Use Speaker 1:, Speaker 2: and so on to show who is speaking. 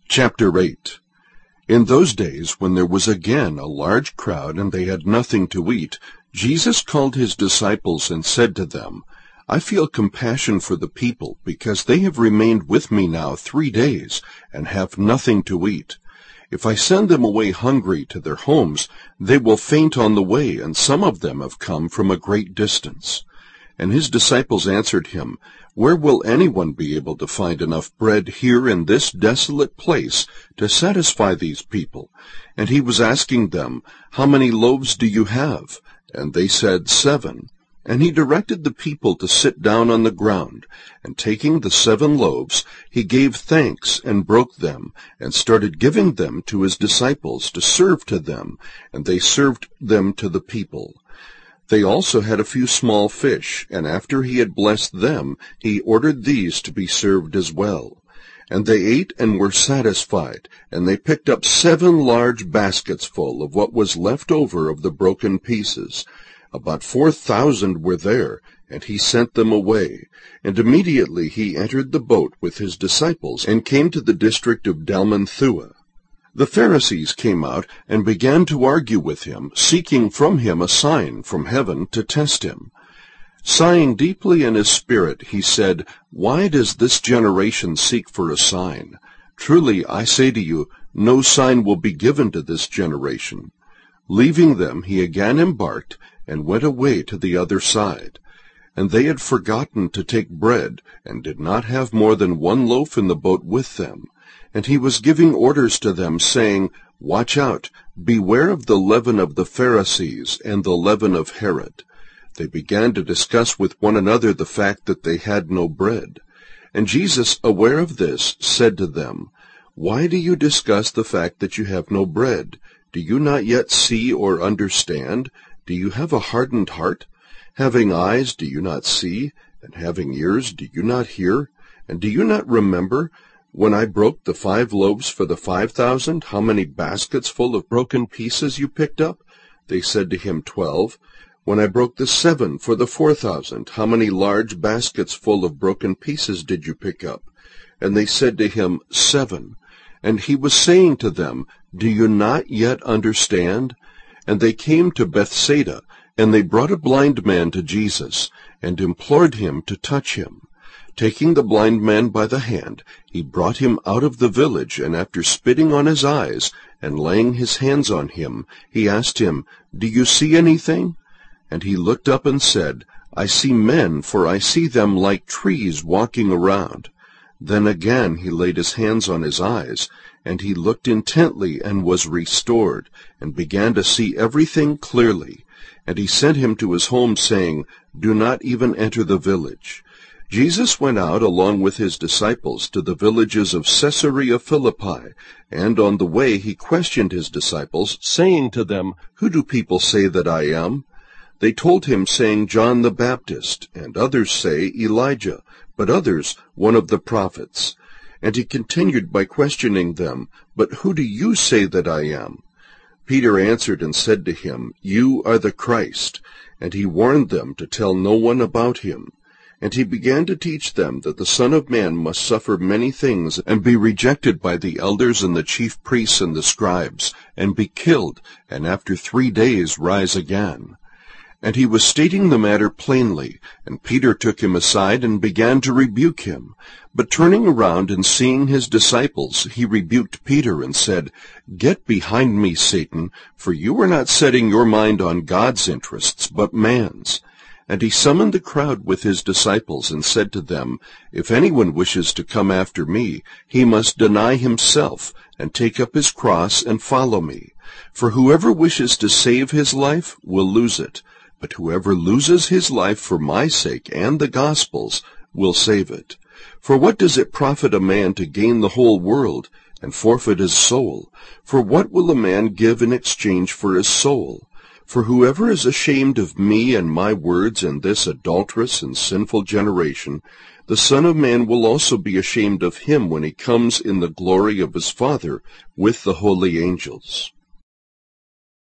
Speaker 1: Chapter 8. In those days, when there was again a large crowd, and they had nothing to eat, Jesus called his disciples and said to them, I feel compassion for the people, because they have remained with me now 3 days, and have nothing to eat. If I send them away hungry to their homes, they will faint on the way, and some of them have come from a great distance. And his disciples answered him, Where will anyone be able to find enough bread here in this desolate place to satisfy these people? And he was asking them, How many loaves do you have? And they said, 7. And he directed the people to sit down on the ground, and taking the 7 loaves, he gave thanks and broke them, and started giving them to his disciples to serve to them, and they served them to the people. They also had a few small fish, and after he had blessed them, he ordered these to be served as well. And they ate and were satisfied, and they picked up 7 large baskets full of what was left over of the broken pieces. About 4,000 were there, and he sent them away. And immediately he entered the boat with his disciples, and came to the district of Dalmanutha. The Pharisees came out and began to argue with him, seeking from him a sign from heaven to test him. Sighing deeply in his spirit, he said, Why does this generation seek for a sign? Truly, I say to you, no sign will be given to this generation. Leaving them, he again embarked, and went away to the other side. And they had forgotten to take bread, and did not have more than 1 loaf in the boat with them. And he was giving orders to them, saying, Watch out, beware of the leaven of the Pharisees and the leaven of Herod. They began to discuss with one another the fact that they had no bread. And Jesus, aware of this, said to them, Why do you discuss the fact that you have no bread? Do you not yet see or understand? Do you have a hardened heart? Having eyes, do you not see? And having ears, do you not hear? And do you not remember? When I broke the 5 loaves for the 5,000, how many baskets full of broken pieces you picked up? They said to him, 12. When I broke the 7 for the 4,000, how many large baskets full of broken pieces did you pick up? And they said to him, 7. And he was saying to them, Do you not yet understand? And they came to Bethsaida, and they brought a blind man to Jesus, and implored him to touch him. Taking the blind man by the hand, he brought him out of the village, and after spitting on his eyes, and laying his hands on him, he asked him, Do you see anything? And he looked up and said, I see men, for I see them like trees walking around. Then again he laid his hands on his eyes, and he looked intently and was restored, and began to see everything clearly. And he sent him to his home, saying, Do not even enter the village. Jesus went out along with his disciples to the villages of Caesarea Philippi, and on the way he questioned his disciples, saying to them, Who do people say that I am? They told him, saying, John the Baptist, and others say Elijah, but others one of the prophets. And he continued by questioning them, But who do you say that I am? Peter answered and said to him, You are the Christ. And he warned them to tell no one about him. And he began to teach them that the Son of Man must suffer many things, and be rejected by the elders and the chief priests and the scribes, and be killed, and after 3 days rise again. And he was stating the matter plainly, and Peter took him aside and began to rebuke him. But turning around and seeing his disciples, he rebuked Peter and said, Get behind me, Satan, for you are not setting your mind on God's interests, but man's. And he summoned the crowd with his disciples and said to them, If anyone wishes to come after me, he must deny himself, and take up his cross and follow me. For whoever wishes to save his life will lose it, but whoever loses his life for my sake and the gospel's will save it. For what does it profit a man to gain the whole world, and forfeit his soul? For what will a man give in exchange for his soul? For whoever is ashamed of me and my words in this adulterous and sinful generation, the Son of Man will also be ashamed of him when he comes in the glory of his Father with the holy angels.